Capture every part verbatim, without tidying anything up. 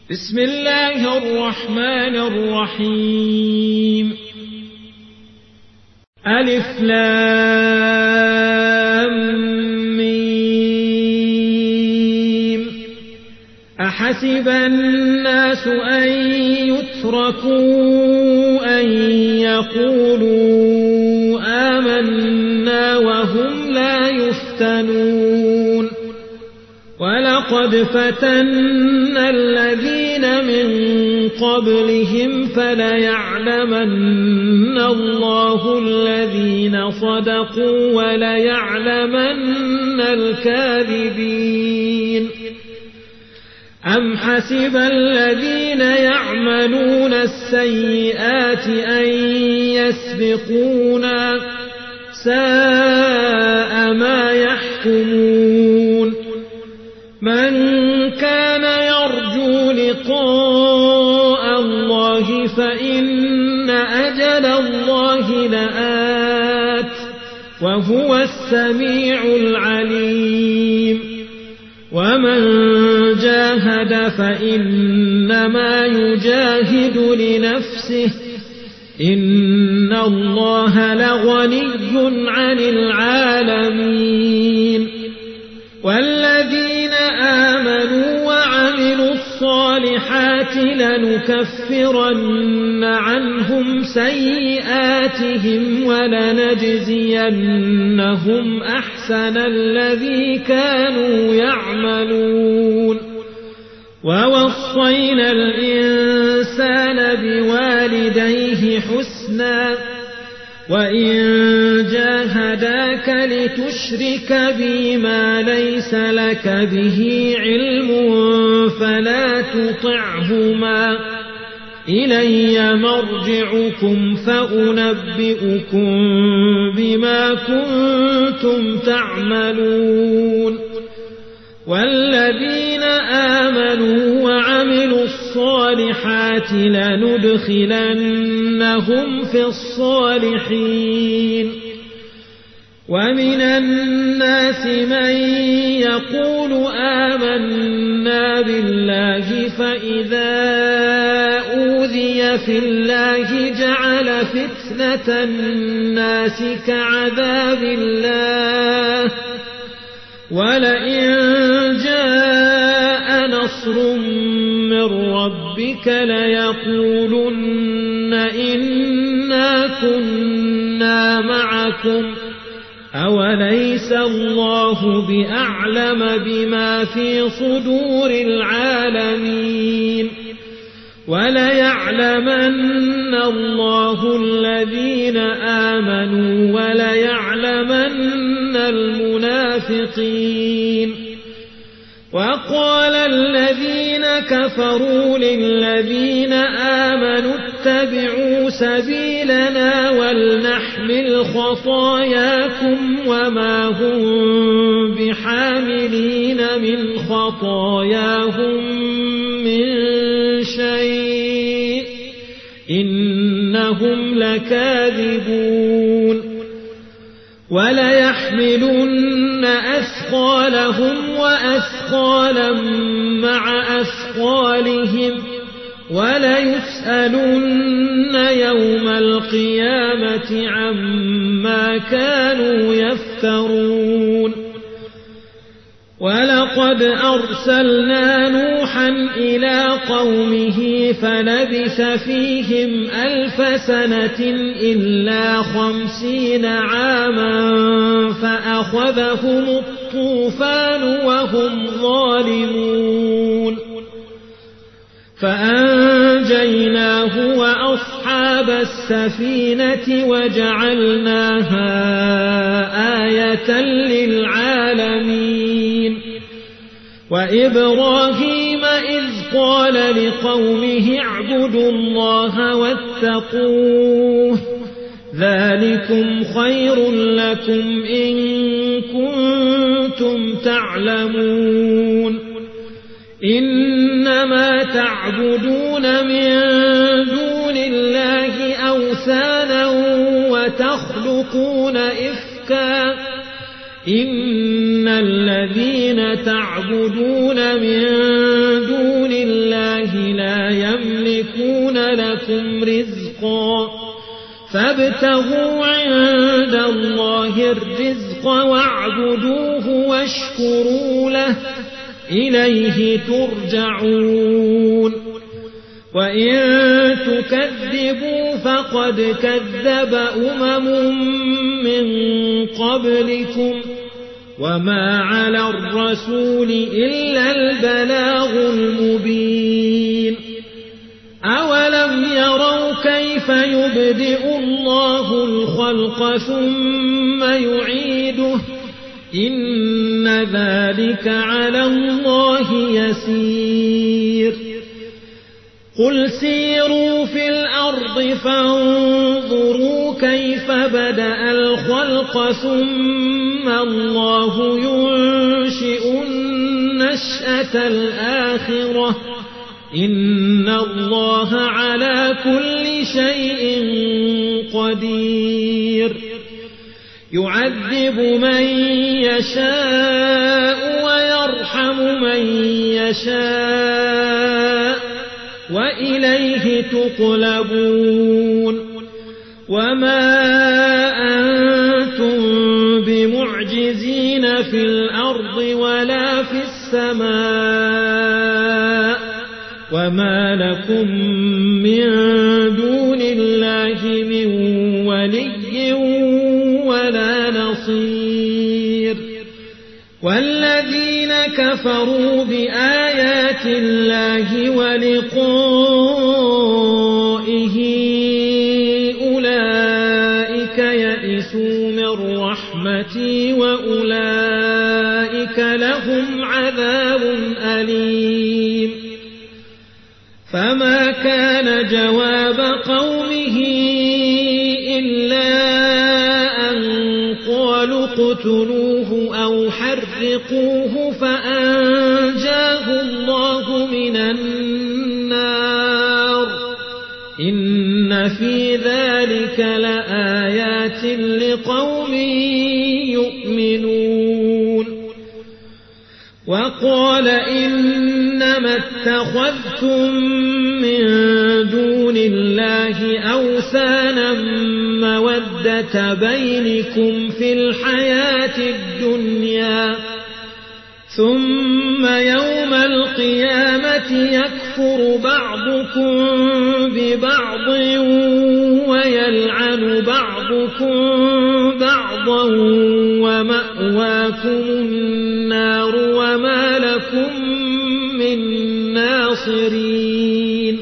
بسم الله الرحمن الرحيم. ألف لام ميم. أحسب الناس أن يتركوا أن يقولوا آمنا وهم لا يفتنون. ولقد فتنا الذين من قبلهم فليعلمن الله الذين صدقوا وليعلمن الكاذبين. أم حسب الذين يعملون السيئات أن يسبقونا ساء ما يحكمون. من كان يرجو لقاء الله فإن أجل الله لآت وهو السميع العليم. ومن جاهد فإنما يجاهد لنفسه إن الله لغني عن العالمين. والذين آمنوا وعملوا الصالحات لنكفرن عنهم سيئاتهم ولنجزينهم أحسن الذي كانوا يعملون. ووصينا الإنسان بوالديه حسنا وإن جاهداك لتشرك بي ما ليس لك به علم فلا تطعهما إلي مرجعكم فأنبئكم بما كنتم تعملون. والذين آمنوا وعملوا الصالحات لندخلنهم في الصالحين. ومن الناس من يقول آمنا بالله فإذا أوذي في الله جعل فتنة الناس كعذاب الله ولئن جاء نصر من ربك ليقولن إنا كنا معكم أوليس الله بأعلم بما في صدور العالمين. وليعلمن الله الذين آمنوا وليعلمن المنافقين. وقال الذين كفروا للذين آمنوا اتبعوا سبيلنا ولنحمل خطاياكم وما هم بحاملين من خطاياهم من شيء إنهم لكاذبون. وليحملن أثقالهم وأثقالا مع أثقالهم وليسألن يوم القيامة عما كانوا يفترون. ولقد أرسلنا نوحا إلى قومه فلبث فيهم ألف سنة إلا خمسين عاما فأخذهم الطوفان وهم ظالمون. فأنجيناه وأصحاب السفينة وجعلناها آية للعالمين. وإبراهيم إذ قال لقومه اعبدوا الله واتقوه ذلكم خير لكم إن كنتم تعلمون. إنما تعبدون من دون الله أوثانا وتخلقون إفكا إن الذين تعبدون من دون الله لكم رزقا فابتغوا عند الله الرزق واعبدوه واشكروا له إليه ترجعون وإن تكذبوا فقد كذب أمم من قبلكم وما على الرسول إلا البلاغ المبين أولم يروا كيف يبدئ الله الخلق ثم يعيده إن ذلك على الله يسير قل سيروا في الأرض فانظروا كيف بدأ الخلق ثم الله ينشئ النشأة الآخرة إن الله على كل شيء قدير يعذب من يشاء ويرحم من يشاء وإليه تقلبون وما أنتم بمعجزين في الأرض ولا في السماء وما لكم من دون الله من ولي ولا نصير والذين كفروا بآيات الله ولقائه أولئك يئسوا من رحمتي وأولئك لهم عذاب أليم فما كان جواب قومه إلا أن قالوا اقتلوه أو حرقوه فأنجاه الله من النار إن في ذلك لآيات لقوم يؤمنون وقال إنما اتخذتم من دون الله أوثانا مودة بينكم في الحياة الدنيا ثم يوم القيامة يكفر بعضكم ببعض ويلعن بعضكم بعضا ومأواكم النار وما لكم من ناصرين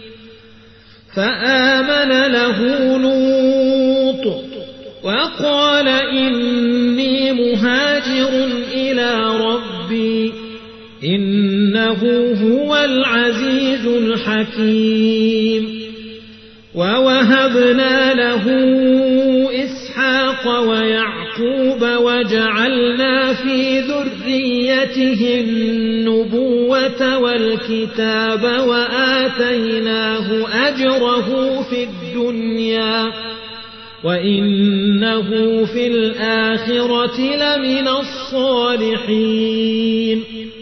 فآمن له لوط وقال إني مهاجر إلى ربي إنه هو العزيز الحكيم ووهبنا له إسحاق ويعقوب وجعلنا في ذريته النبوة والكتاب وآتيناه أجره في الدنيا وإنه في الآخرة لمن الصالحين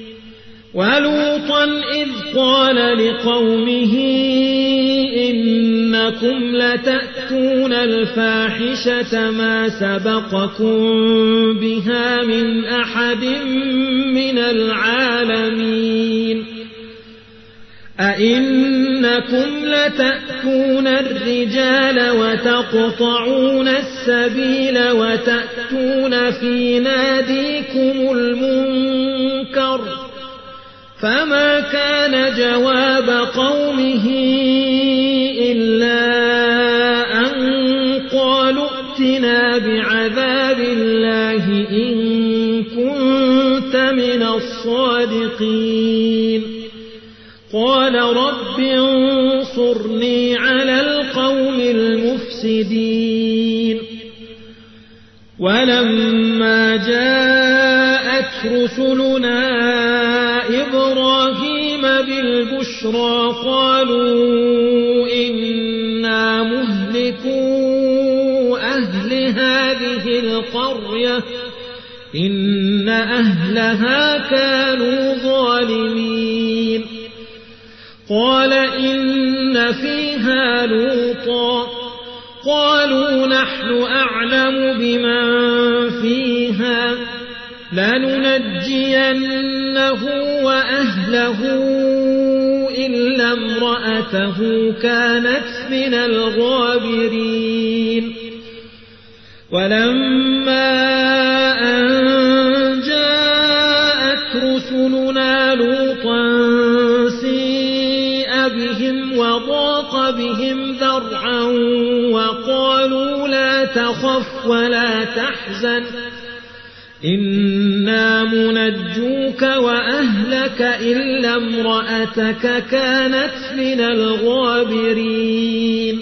ولوطا إذ قال لقومه إنكم لتأتون الفاحشة ما سبقكم بها من أحد من العالمين أئنكم لتأتون الرجال وتقطعون السبيل وتأتون في ناديكم المنكر فما كان جواب قومه إلا أن قالوا ائتنا بعذاب الله إن كنت من الصادقين قال رب انصرني على القوم المفسدين ولما جاءت رسلنا إبراهيم بالبشرى قالوا إنا مهلكو أهل هذه القرية إن أهلها كانوا ظالمين قال إن فيها لوطا قالوا نحن أعلم بمن فيها لننجينه وأهله إلا امرأته كانت من الغابرين ولما أن جاءت رسلنا لوطا سيء بهم وضاق بهم ذرعا وقالوا لا تخف ولا تحزن إنا منجوك وأهلك إلا امرأتك كانت من الغابرين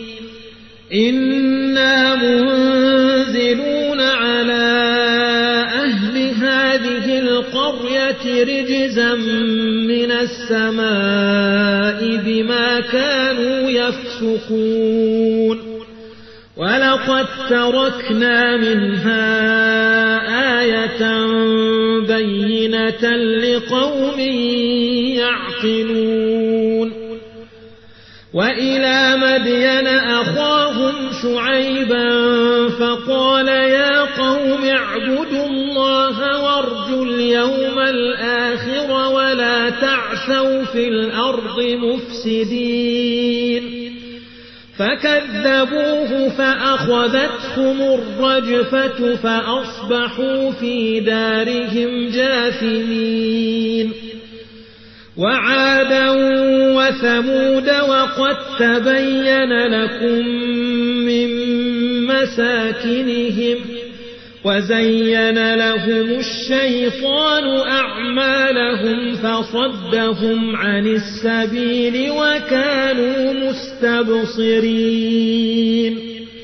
إنا منزلون على أهل هذه القرية رجزا من السماء بما كانوا يفسقون ولقد تركنا منها آية بينة لقوم يعقلون وإلى مدين أخاهم شعيبا فقال يا قوم اعبدوا الله وارجوا اليوم الآخر ولا تعثوا في الأرض مفسدين فكذبوه فأخذتهم الرجفة فأصبحوا في دارهم جاثمين وعادا وثمود وقد تبين لكم من مساكنهم وزين لهم الشيطان أعمالهم فصدهم عن السبيل وكانوا مستبصرين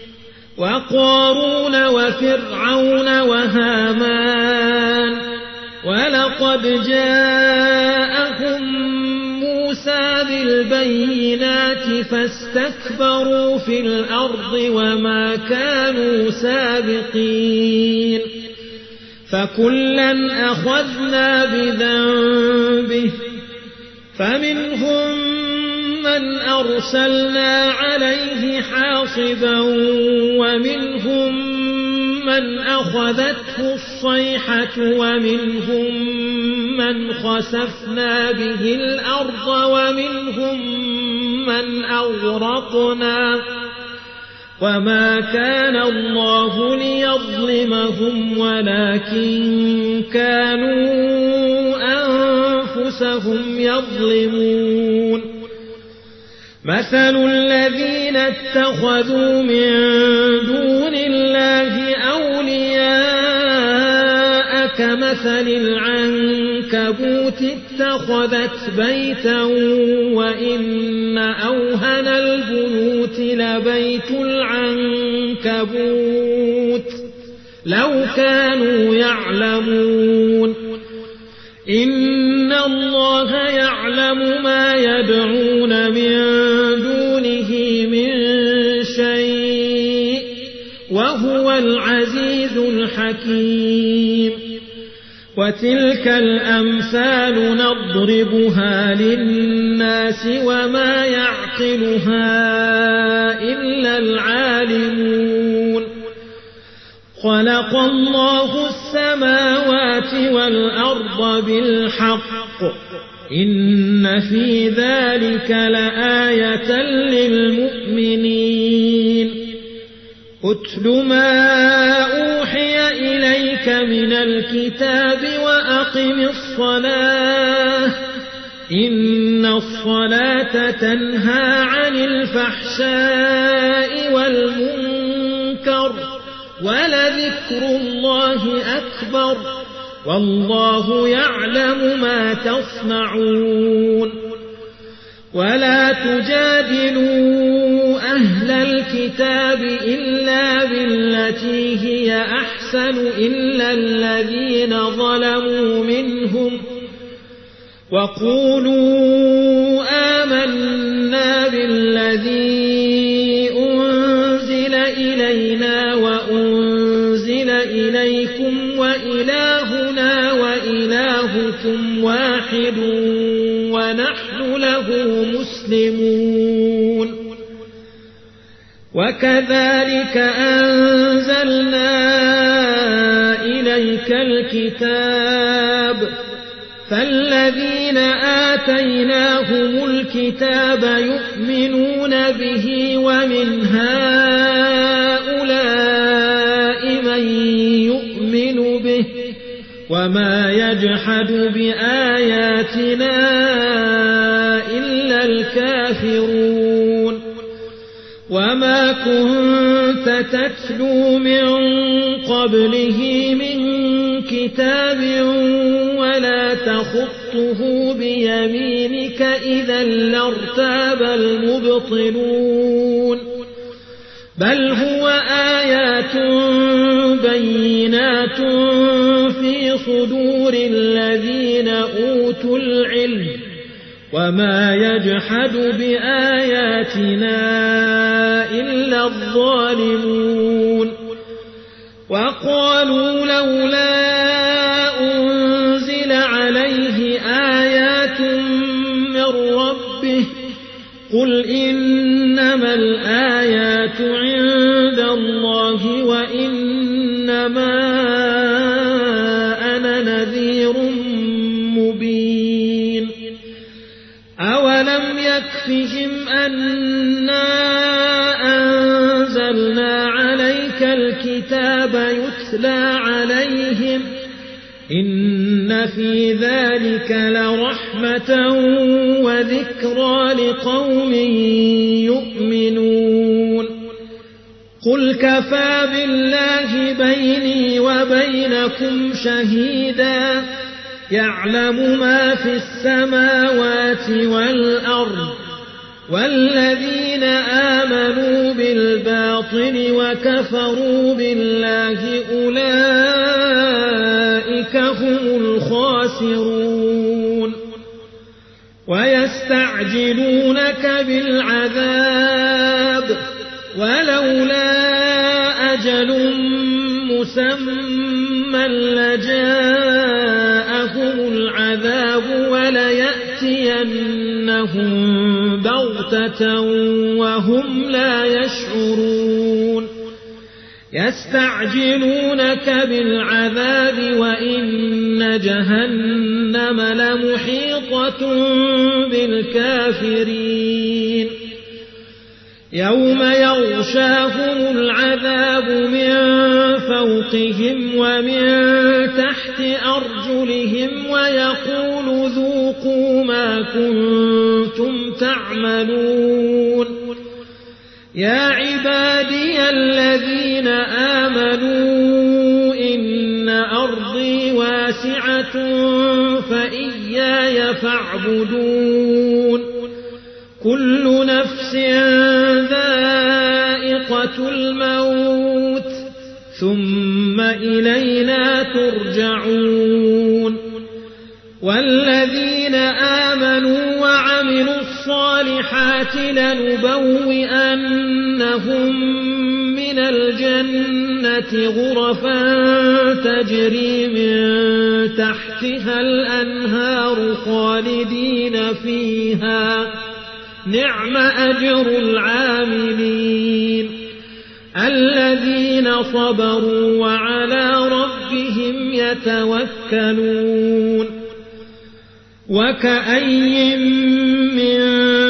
وقارون وفرعون وهامان ولقد جاءهم موسى بالبينات فاستكبروا في الأرض وما كانوا سابقين فكلا أخذنا بذنبه فمنهم من أرسلنا عليه حاصبا ومنهم من أخذته الصيحة ومنهم من خسفنا به الأرض ومنهم من أغرقنا وما كان الله ليظلمهم ولكن كانوا أنفسهم يظلمون مثل الذين اتخذوا من دون الله أولياء كمثل العنكبوت اتخذت بيتا وإن أوهن البيوت لبيت العنكبوت لو كانوا يعلمون إن الله يعلم ما يدعون من دونه من شيء وهو العزيز الحكيم وتلك الأمثال نضربها للناس وما يعقلها إلا العالمون خلق الله السماوات والأرض بالحق إن في ذلك لآية للمؤمنين أتل ما أوحي إليك من الكتاب وأقم الصلاة إن الصلاة تنهى عن الفحشاء والمنكر ولذكر الله أكبر والله يعلم ما تصنعون ولا تجادلوا أهل الكتاب إلا بالتي هي أحسن إلا الذين ظلموا منهم وقولوا آمنا بالذي أنزل إلينا وأنزل إليكم وإلهنا وإلهكم واحد ونحن له مسلمون وكذلك أنزلنا إليك الكتاب فالذين آتيناهم الكتاب يؤمنون به ومن هؤلاء من يؤمن به وما يجحد بآياتنا إلا الكافرون وما كنت تتلو من قبله من كتاب ولا تخطه بيمينك إذا لارتاب المبطلون بل هو آيات بينات في صدور الذين أوتوا العلم وما يجحد بآياتنا إلا الظالمون وقالوا لولا أنزل عليه آيات من ربه قل إنما الآيات عند الله وإنما أنا نذير مبين أولم يكفهم أنا أنزلنا عليك الكتاب يتلى عليهم إن في ذلك لرحمة وذكرى لقوم يؤمنون قل كفى بالله بيني وبينكم شهيدا يعلم ما في السماوات والأرض والذين آمنوا بالباطل وكفروا بالله أولئك هم الخاسرون ويستعجلونك بالعذاب ولولا أجل مسمى لجاءهم العذاب وليأتينهم بغتة وهم لا يشعرون يستعجلونك بالعذاب وإن جهنم لمحيطة بالكافرين يوم يغشاهم العذاب من فوقهم ومن تحت أرجلهم ويقول ذوقوا ما كنتم تعملون يا عبادي الذين آمنوا إن أرضي واسعة فإياي فاعبدون كل نفس ذائقة الموت ثم إلينا ترجعون والذين آمنوا وعملوا الصالحات لنبوئنهم من الجنة غرفا تجري من تحتها الأنهار خالدين فيها نعم أجر العاملين الذين صبروا وعلى ربهم يتوكلون وكأي من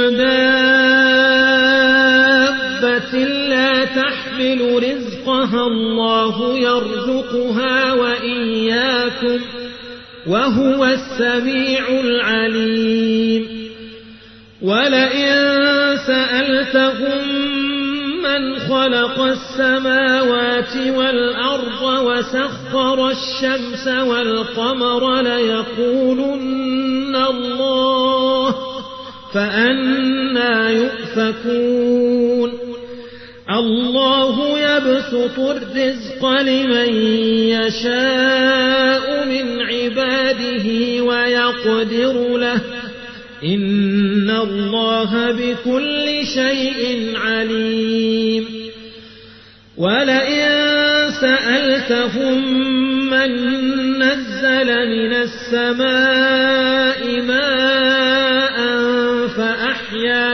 دابة لا تحمل رزقها الله يرزقها وإياكم وهو السميع العليم ولئن سألتهم من خلق السماوات والأرض وسخر الشمس والقمر ليقولن الله فأنى يؤفكون الله يبسط الرزق لمن يشاء من عباده ويقدر له إن الله بكل شيء عليم ولئن سألتهم من نزل من السماء ماء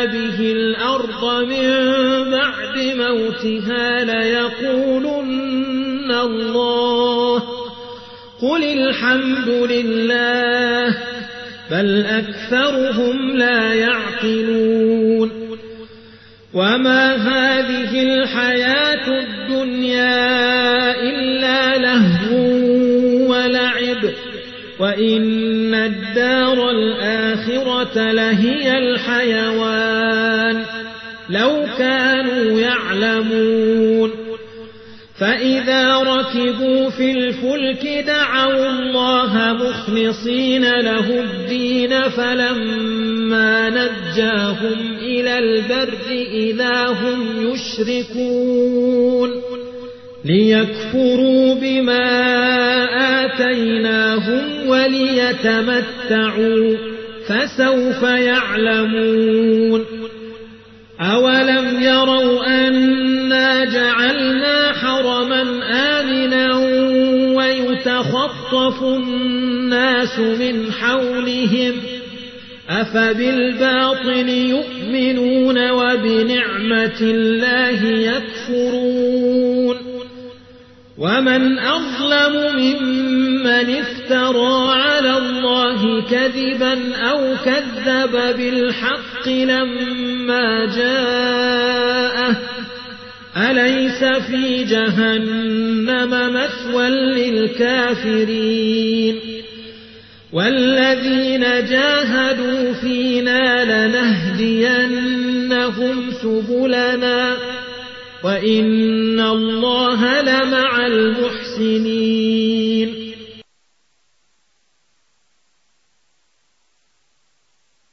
به الأرض من بعد موتها ليقولن الله قل الحمد لله بل أكثرهم لا يعقلون وما هذه الحياة الدنيا إلا لهو ولعب وإن الدار الآخرة لهي الحيوان لو كانوا يعلمون فإذا ركبوا في الفلك دعوا الله مخلصين له الدين فلما نجاهم إلى البر إذا هم يشركون ليكفروا بما آتيناهم وليتمتعوا فسوف يعلمون أولم يروا أنا جعلنا حرما آمنا ويتخطف الناس من حولهم أفبالباطل يؤمنون وبنعمة الله يكفرون ومن أظلم ممن افترى على الله كذبا أو كذب بالحق لما جاءه أليس في جهنم مثوى للكافرين والذين جاهدوا فينا لنهدينهم سبلنا وإن الله لمع المحسنين